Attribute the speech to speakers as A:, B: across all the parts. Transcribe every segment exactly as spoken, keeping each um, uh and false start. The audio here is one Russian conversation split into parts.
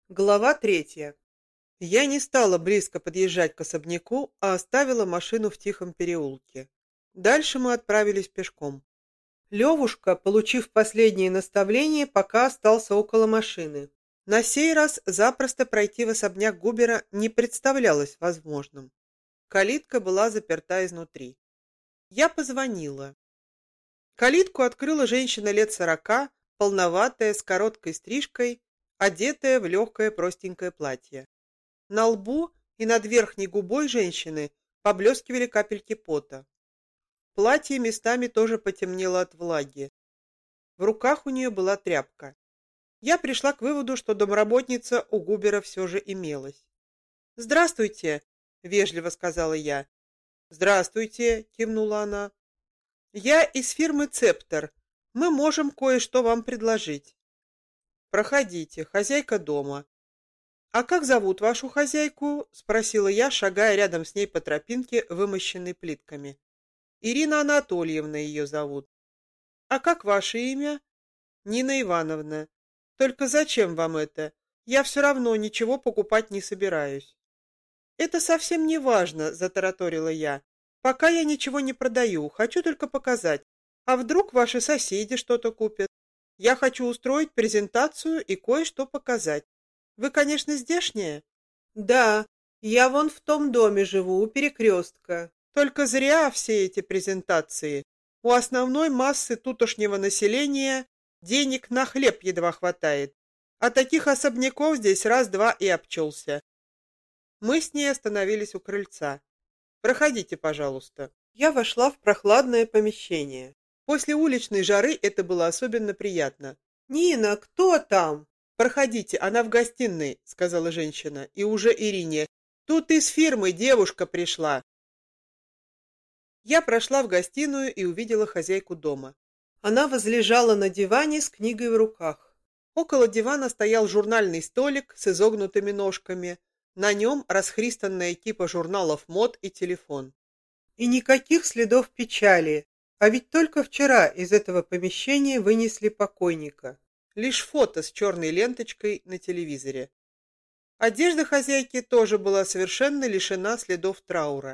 A: Глава третья. Я не стала близко подъезжать к особняку, а оставила машину в тихом переулке. Дальше мы отправились пешком. Левушка, получив последние наставления, пока остался около машины. На сей раз запросто пройти в особняк Губера не представлялось возможным. Калитка была заперта изнутри. Я позвонила. Калитку открыла женщина лет сорока, полноватая, с короткой стрижкой, одетая в легкое простенькое платье. На лбу и над верхней губой женщины поблескивали капельки пота. Платье местами тоже потемнело от влаги. В руках у нее была тряпка. Я пришла к выводу, что домработница у Губера все же имелась. «Здравствуйте», — вежливо сказала я. «Здравствуйте», — кивнула она. «Я из фирмы «Цептор». Мы можем кое-что вам предложить». «Проходите, хозяйка дома». «А как зовут вашу хозяйку?» — спросила я, шагая рядом с ней по тропинке, вымощенной плитками. «Ирина Анатольевна ее зовут». «А как ваше имя?» «Нина Ивановна. Только зачем вам это? Я все равно ничего покупать не собираюсь». «Это совсем не важно», — затараторила я. «Пока я ничего не продаю, хочу только показать. А вдруг ваши соседи что-то купят? Я хочу устроить презентацию и кое-что показать. Вы, конечно, здешняя?» «Да, я вон в том доме живу, у перекрестка. Только зря все эти презентации. У основной массы тутошнего населения денег на хлеб едва хватает. А таких особняков здесь раз-два и обчелся». Мы с ней остановились у крыльца. «Проходите, пожалуйста». Я вошла в прохладное помещение. После уличной жары это было особенно приятно. «Нина, кто там?» «Проходите, она в гостиной», — сказала женщина, и уже Ирине. «Тут из фирмы девушка пришла». Я прошла в гостиную и увидела хозяйку дома. Она возлежала на диване с книгой в руках. Около дивана стоял журнальный столик с изогнутыми ножками. На нем расхристанная кипа журналов мод и телефон. И никаких следов печали. А ведь только вчера из этого помещения вынесли покойника. Лишь фото с черной ленточкой на телевизоре. Одежда хозяйки тоже была совершенно лишена следов траура.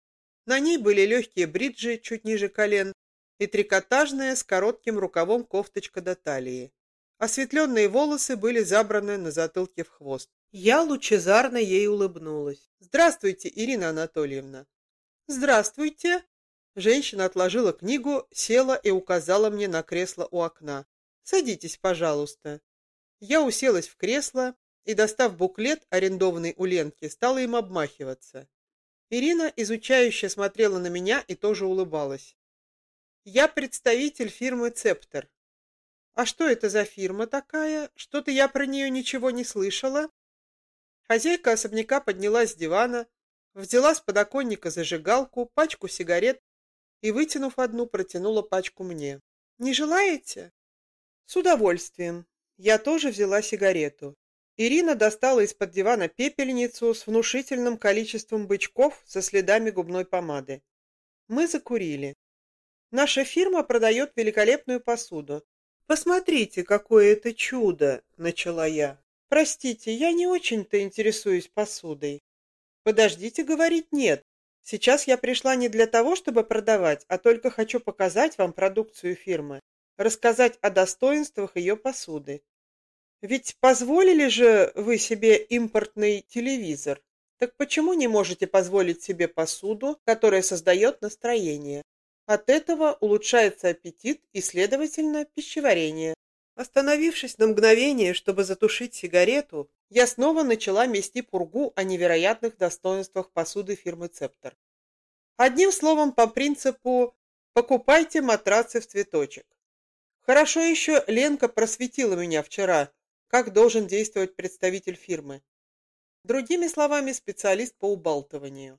A: На ней были легкие бриджи чуть ниже колен и трикотажная с коротким рукавом кофточка до талии. Осветленные волосы были забраны на затылке в хвост. Я лучезарно ей улыбнулась. «Здравствуйте, Ирина Анатольевна». «Здравствуйте». Женщина отложила книгу, села и указала мне на кресло у окна. «Садитесь, пожалуйста». Я уселась в кресло и, достав буклет, арендованный у Ленки, стала им обмахиваться. Ирина изучающе смотрела на меня и тоже улыбалась. «Я представитель фирмы «Цептор». «А что это за фирма такая? Что-то я про нее ничего не слышала». Хозяйка особняка поднялась с дивана, взяла с подоконника зажигалку, пачку сигарет и, вытянув одну, протянула пачку мне. «Не желаете?» «С удовольствием». Я тоже взяла сигарету. Ирина достала из-под дивана пепельницу с внушительным количеством бычков со следами губной помады. Мы закурили. «Наша фирма продает великолепную посуду. Посмотрите, какое это чудо!» — начала я. «Простите, я не очень-то интересуюсь посудой». «Подождите, говорить нет. Сейчас я пришла не для того, чтобы продавать, а только хочу показать вам продукцию фирмы, рассказать о достоинствах ее посуды. Ведь позволили же вы себе импортный телевизор. Так почему не можете позволить себе посуду, которая создает настроение? От этого улучшается аппетит и, следовательно, пищеварение». Остановившись на мгновение, чтобы затушить сигарету, я снова начала мести пургу о невероятных достоинствах посуды фирмы «Цептор». Одним словом, по принципу «покупайте матрацы в цветочек». Хорошо еще Ленка просветила меня вчера, как должен действовать представитель фирмы. Другими словами, специалист по убалтыванию.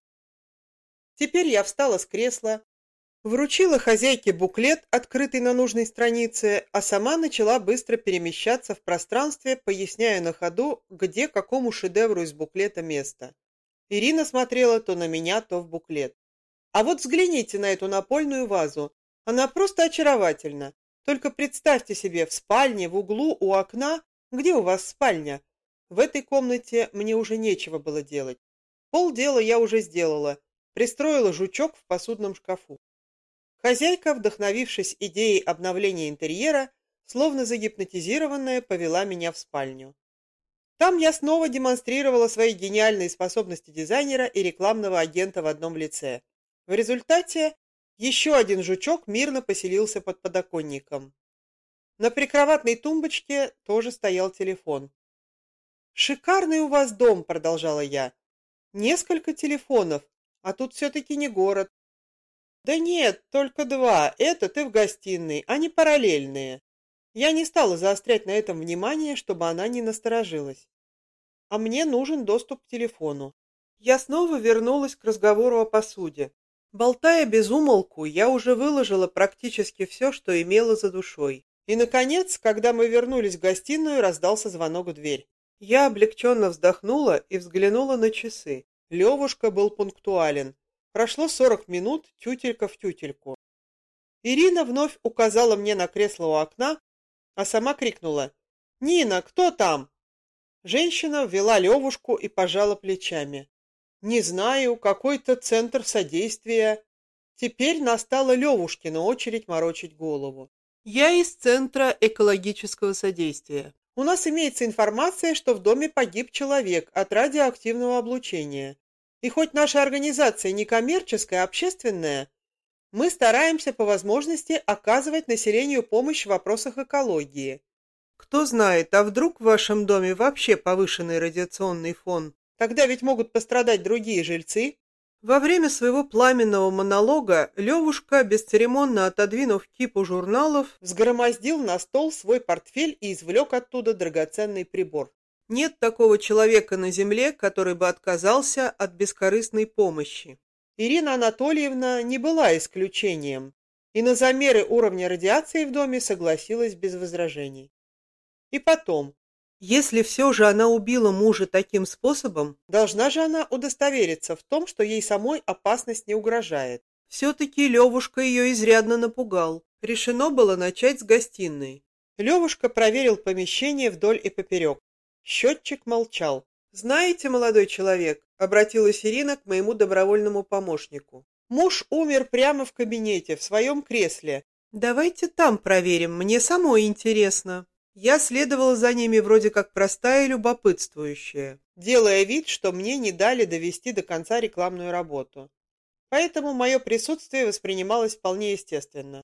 A: Теперь я встала с кресла, вручила хозяйке буклет, открытый на нужной странице, а сама начала быстро перемещаться в пространстве, поясняя на ходу, где какому шедевру из буклета место. Ирина смотрела то на меня, то в буклет. «А вот взгляните на эту напольную вазу. Она просто очаровательна. Только представьте себе, в спальне, в углу, у окна. Где у вас спальня? В этой комнате мне уже нечего было делать. Полдела я уже сделала, пристроила жучок в посудном шкафу. Хозяйка, вдохновившись идеей обновления интерьера, словно загипнотизированная, повела меня в спальню. Там я снова демонстрировала свои гениальные способности дизайнера и рекламного агента в одном лице. В результате еще один жучок мирно поселился под подоконником. На прикроватной тумбочке тоже стоял телефон. «Шикарный у вас дом», — продолжала я. «Несколько телефонов, а тут все-таки не город». «Да нет, только два, этот и в гостиной, они параллельные». Я не стала заострять на этом внимание, чтобы она не насторожилась. А мне нужен доступ к телефону. Я снова вернулась к разговору о посуде. Болтая без умолку, я уже выложила практически все, что имела за душой. И, наконец, когда мы вернулись в гостиную, раздался звонок в дверь. Я облегченно вздохнула и взглянула на часы. Левушка был пунктуален. Прошло сорок минут, тютелька в тютельку. Ирина вновь указала мне на кресло у окна, а сама крикнула: «Нина, кто там?» Женщина ввела Левушку и пожала плечами. «Не знаю, какой-то центр содействия». Теперь настала Левушкина очередь морочить голову. «Я из Центра экологического содействия. У нас имеется информация, что в доме погиб человек от радиоактивного облучения. И хоть наша организация не коммерческая, а общественная, мы стараемся по возможности оказывать населению помощь в вопросах экологии. Кто знает, а вдруг в вашем доме вообще повышенный радиационный фон? Тогда ведь могут пострадать другие жильцы». Во время своего пламенного монолога Левушка, бесцеремонно отодвинув кипу журналов, взгромоздил на стол свой портфель и извлек оттуда драгоценный прибор. Нет такого человека на земле, который бы отказался от бескорыстной помощи. Ирина Анатольевна не была исключением, и на замеры уровня радиации в доме согласилась без возражений. И потом, если все же она убила мужа таким способом, должна же она удостовериться в том, что ей самой опасность не угрожает. Все-таки Левушка ее изрядно напугал. Решено было начать с гостиной. Левушка проверил помещение вдоль и поперек. Счетчик молчал. «Знаете, молодой человек», — обратилась Ирина к моему добровольному помощнику, «муж умер прямо в кабинете, в своем кресле. Давайте там проверим, мне самой интересно». Я следовала за ними вроде как простая и любопытствующая, делая вид, что мне не дали довести до конца рекламную работу. Поэтому мое присутствие воспринималось вполне естественно.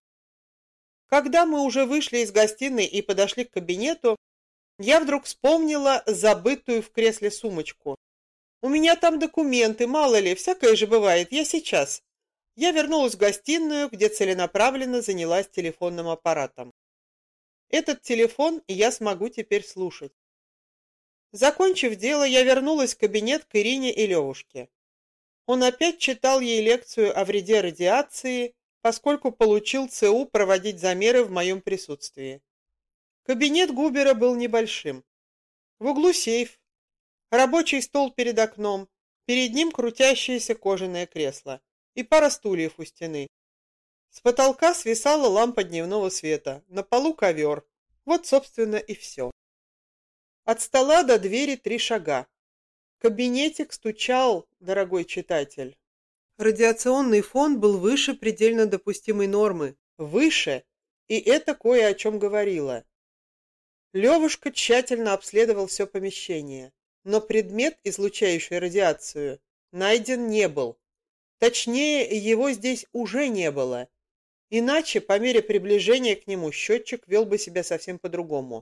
A: Когда мы уже вышли из гостиной и подошли к кабинету, я вдруг вспомнила забытую в кресле сумочку. «У меня там документы, мало ли, всякое же бывает, я сейчас». Я вернулась в гостиную, где целенаправленно занялась телефонным аппаратом. Этот телефон я смогу теперь слушать. Закончив дело, я вернулась в кабинет к Ирине и Левушке. Он опять читал ей лекцию о вреде радиации, поскольку получил ЦУ проводить замеры в моем присутствии. Кабинет Губера был небольшим. В углу сейф, рабочий стол перед окном, перед ним крутящееся кожаное кресло и пара стульев у стены. С потолка свисала лампа дневного света, на полу ковер. Вот, собственно, и все. От стола до двери три шага. Кабинетик стучал, дорогой читатель. Радиационный фон был выше предельно допустимой нормы. Выше, и это кое о чем говорило. Левушка тщательно обследовал все помещение, но предмет, излучающий радиацию, найден не был. Точнее, его здесь уже не было. Иначе, по мере приближения к нему, счетчик вел бы себя совсем по-другому.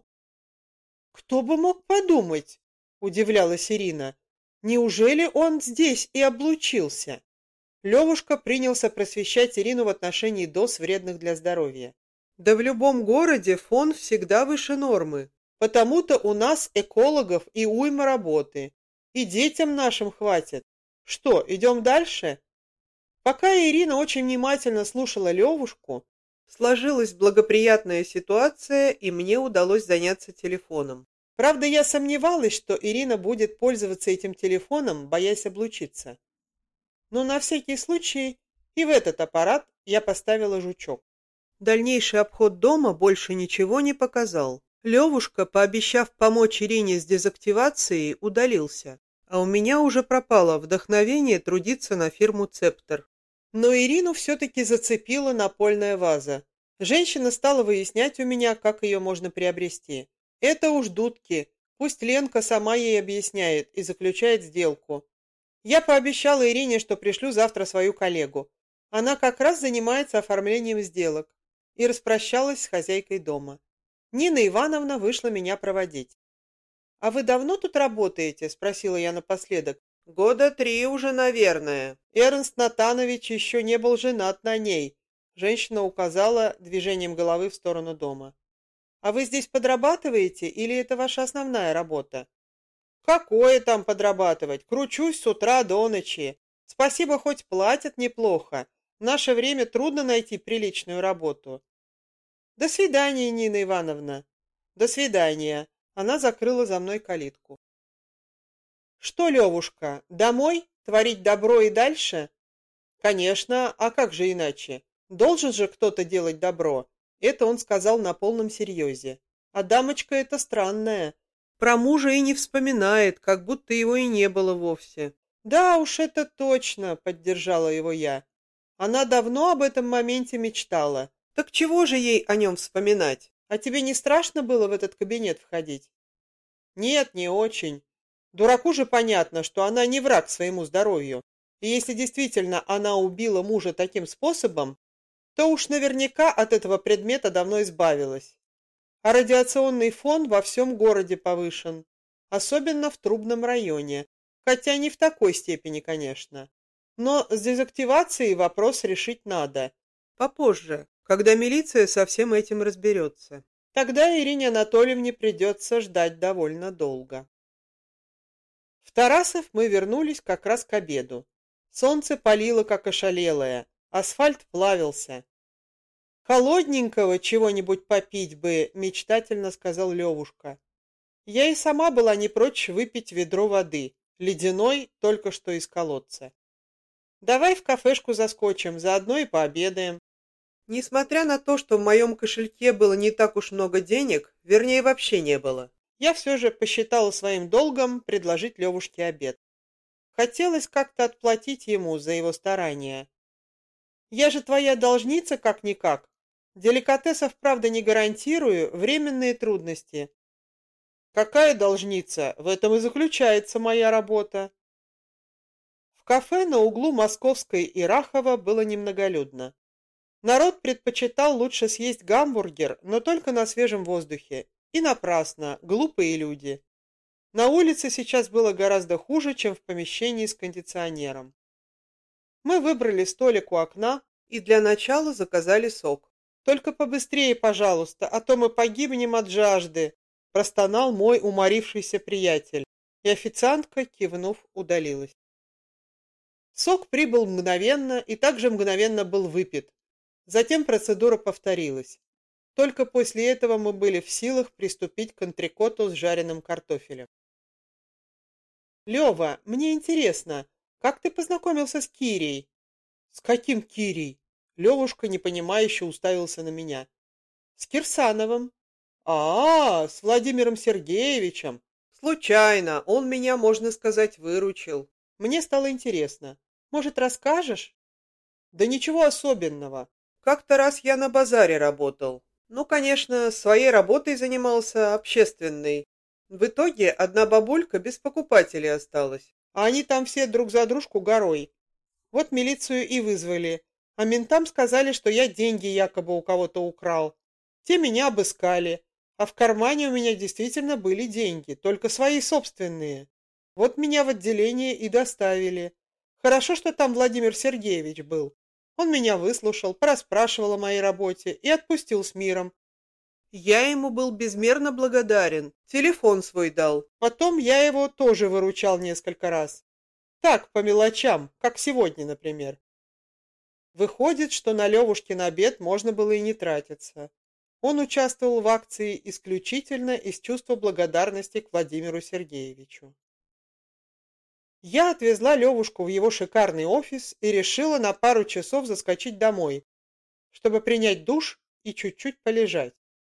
A: «Кто бы мог подумать?» – удивлялась Ирина. «Неужели он здесь и облучился?» Левушка принялся просвещать Ирину в отношении доз, вредных для здоровья. «Да в любом городе фон всегда выше нормы. Потому-то у нас экологов и уйма работы. И детям нашим хватит. Что, идем дальше?» Пока Ирина очень внимательно слушала Левушку, сложилась благоприятная ситуация, и мне удалось заняться телефоном. Правда, я сомневалась, что Ирина будет пользоваться этим телефоном, боясь облучиться. Но на всякий случай и в этот аппарат я поставила жучок. Дальнейший обход дома больше ничего не показал. Левушка, пообещав помочь Ирине с дезактивацией, удалился, а у меня уже пропало вдохновение трудиться на фирму «Цептор». Но Ирину все-таки зацепила напольная ваза. Женщина стала выяснять у меня, как ее можно приобрести. Это уж дудки, пусть Ленка сама ей объясняет и заключает сделку. Я пообещала Ирине, что пришлю завтра свою коллегу. Она как раз занимается оформлением сделок. И распрощалась с хозяйкой дома. Нина Ивановна вышла меня проводить. «А вы давно тут работаете?» – спросила я напоследок. «Года три уже, наверное. Эрнст Натанович еще не был женат на ней». Женщина указала движением головы в сторону дома. «А вы здесь подрабатываете или это ваша основная работа?» «Какое там подрабатывать? Кручусь с утра до ночи. Спасибо, хоть платят неплохо. В наше время трудно найти приличную работу». «До свидания, Нина Ивановна». «До свидания». Она закрыла за мной калитку. «Что, Левушка, домой? Творить добро и дальше?» «Конечно, а как же иначе? Должен же кто-то делать добро». Это он сказал на полном серьезе. А дамочка эта странная. Про мужа и не вспоминает, как будто его и не было вовсе. «Да уж, это точно», — поддержала его я. Она давно об этом моменте мечтала. Так чего же ей о нем вспоминать? А тебе не страшно было в этот кабинет входить? Нет, не очень. Дураку же понятно, что она не враг своему здоровью. И если действительно она убила мужа таким способом, то уж наверняка от этого предмета давно избавилась. А радиационный фон во всем городе повышен, особенно в Трубном районе, хотя не в такой степени, конечно. Но с дезактивацией вопрос решить надо. Попозже, когда милиция со всем этим разберется. Тогда Ирине Анатольевне придется ждать довольно долго. В Тарасов мы вернулись как раз к обеду. Солнце палило, как ошалелое, асфальт плавился. «Холодненького чего-нибудь попить бы», — мечтательно сказал Левушка. Я и сама была не прочь выпить ведро воды, ледяной, только что из колодца. «Давай в кафешку заскочим, заодно и пообедаем». Несмотря на то, что в моем кошельке было не так уж много денег, вернее, вообще не было, я все же посчитала своим долгом предложить Левушке обед. Хотелось как-то отплатить ему за его старания. «Я же твоя должница как-никак. Деликатесов, правда, не гарантирую, временные трудности». «Какая должница? В этом и заключается моя работа». В кафе на углу Московской и Рахова было немноголюдно. Народ предпочитал лучше съесть гамбургер, но только на свежем воздухе. И напрасно, глупые люди. На улице сейчас было гораздо хуже, чем в помещении с кондиционером. Мы выбрали столик у окна и для начала заказали сок. «Только побыстрее, пожалуйста, а то мы погибнем от жажды», простонал мой уморившийся приятель, и официантка, кивнув, удалилась. Сок прибыл мгновенно и также мгновенно был выпит. Затем процедура повторилась. Только после этого мы были в силах приступить к антрикоту с жареным картофелем. «Лева, мне интересно, как ты познакомился с Кирей?» «С каким Кирей?» Левушка непонимающе уставился на меня. «С Кирсановым». «А, с Владимиром Сергеевичем». «Случайно, он меня, можно сказать, выручил». Мне стало интересно. «Может, расскажешь?» «Да ничего особенного. Как-то раз я на базаре работал. Ну, конечно, своей работой занимался, общественной. В итоге одна бабулька без покупателей осталась, а они там все друг за дружку горой. Вот милицию и вызвали, а ментам сказали, что я деньги якобы у кого-то украл. Те меня обыскали, а в кармане у меня действительно были деньги, только свои собственные. Вот меня в отделение и доставили. Хорошо, что там Владимир Сергеевич был. Он меня выслушал, порасспрашивал о моей работе и отпустил с миром. Я ему был безмерно благодарен, телефон свой дал. Потом я его тоже выручал несколько раз. Так, по мелочам, как сегодня, например. Выходит, что на Левушкин обед можно было и не тратиться. Он участвовал в акции исключительно из чувства благодарности к Владимиру Сергеевичу. Я отвезла Левушку в его шикарный офис и решила на пару часов заскочить домой, чтобы принять душ и чуть-чуть полежать.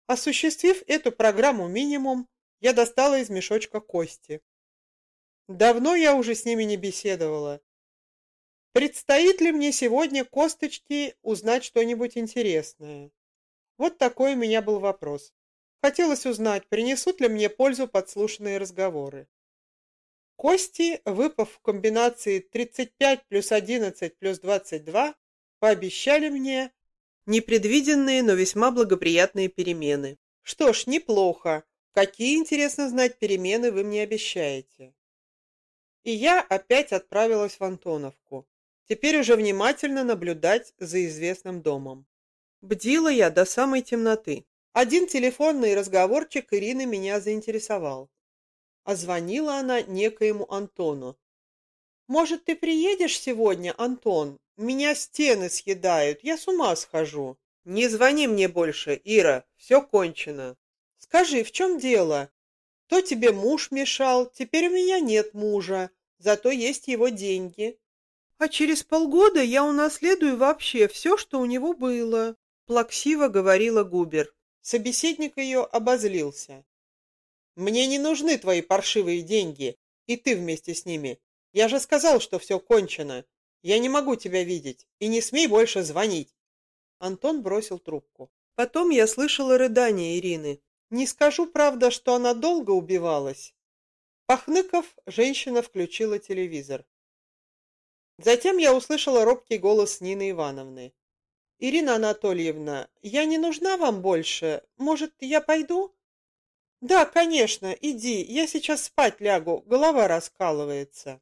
A: Осуществив эту программу минимум, я достала из мешочка кости. Давно я уже с ними не беседовала. Предстоит ли мне сегодня, косточки, узнать что-нибудь интересное? Вот такой у меня был вопрос. Хотелось узнать, принесут ли мне пользу подслушанные разговоры. Кости, выпав в комбинации тридцать пять плюс одиннадцать плюс двадцать два, пообещали мне непредвиденные, но весьма благоприятные перемены. Что ж, неплохо. Какие, интересно знать, перемены вы мне обещаете? И я опять отправилась в Антоновку. Теперь уже внимательно наблюдать за известным домом. Бдила я до самой темноты. Один телефонный разговорчик Ирины меня заинтересовал. А звонила она некоему Антону. «Может, ты приедешь сегодня, Антон? Меня стены съедают, я с ума схожу». «Не звони мне больше, Ира, все кончено». «Скажи, в чем дело? То тебе муж мешал, теперь у меня нет мужа, зато есть его деньги. А через полгода я унаследую вообще все, что у него было», плаксиво говорила Губер. Собеседник ее обозлился. «Мне не нужны твои паршивые деньги, и ты вместе с ними. Я же сказал, что все кончено. Я не могу тебя видеть, и не смей больше звонить». Антон бросил трубку. Потом я слышала рыдания Ирины. Не скажу, правда, что она долго убивалась. Похныков, женщина включила телевизор. Затем я услышала робкий голос Нины Ивановны. «Ирина Анатольевна, я не нужна вам больше. Может, я пойду?» «Да, конечно, иди, я сейчас спать лягу, голова раскалывается».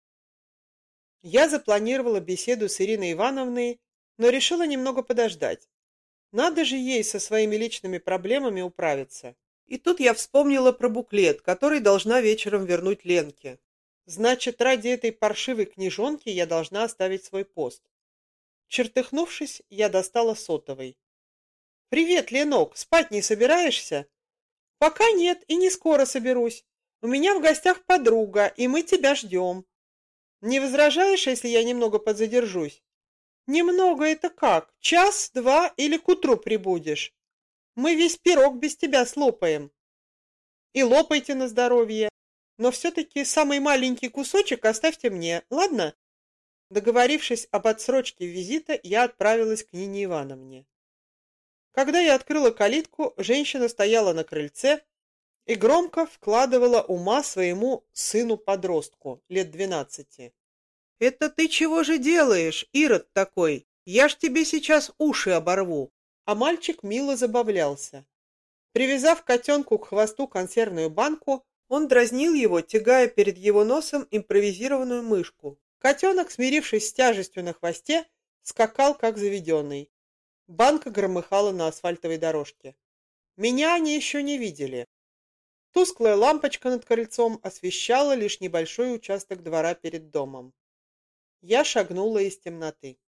A: Я запланировала беседу с Ириной Ивановной, но решила немного подождать. Надо же ей со своими личными проблемами управиться. И тут я вспомнила про буклет, который должна вечером вернуть Ленке. Значит, ради этой паршивой книжонки я должна оставить свой пост. Чертыхнувшись, я достала сотовый. «Привет, Ленок, спать не собираешься?» «Пока нет и не скоро соберусь. У меня в гостях подруга, и мы тебя ждем. Не возражаешь, если я немного подзадержусь?» «Немного это как? Час, два или к утру прибудешь? Мы весь пирог без тебя слопаем». «И лопайте на здоровье. Но все-таки самый маленький кусочек оставьте мне, ладно?» Договорившись об отсрочке визита, я отправилась к Нине Ивановне. Когда я открыла калитку, женщина стояла на крыльце и громко вкладывала ума своему сыну-подростку лет двенадцати. «Это ты чего же делаешь, Ирод такой? Я ж тебе сейчас уши оборву!» А мальчик мило забавлялся. Привязав котенку к хвосту консервную банку, он дразнил его, тягая перед его носом импровизированную мышку. Котенок, смирившись с тяжестью на хвосте, скакал как заведенный. Банка громыхала на асфальтовой дорожке. Меня они еще не видели. Тусклая лампочка над крыльцом освещала лишь небольшой участок двора перед домом. Я шагнула из темноты.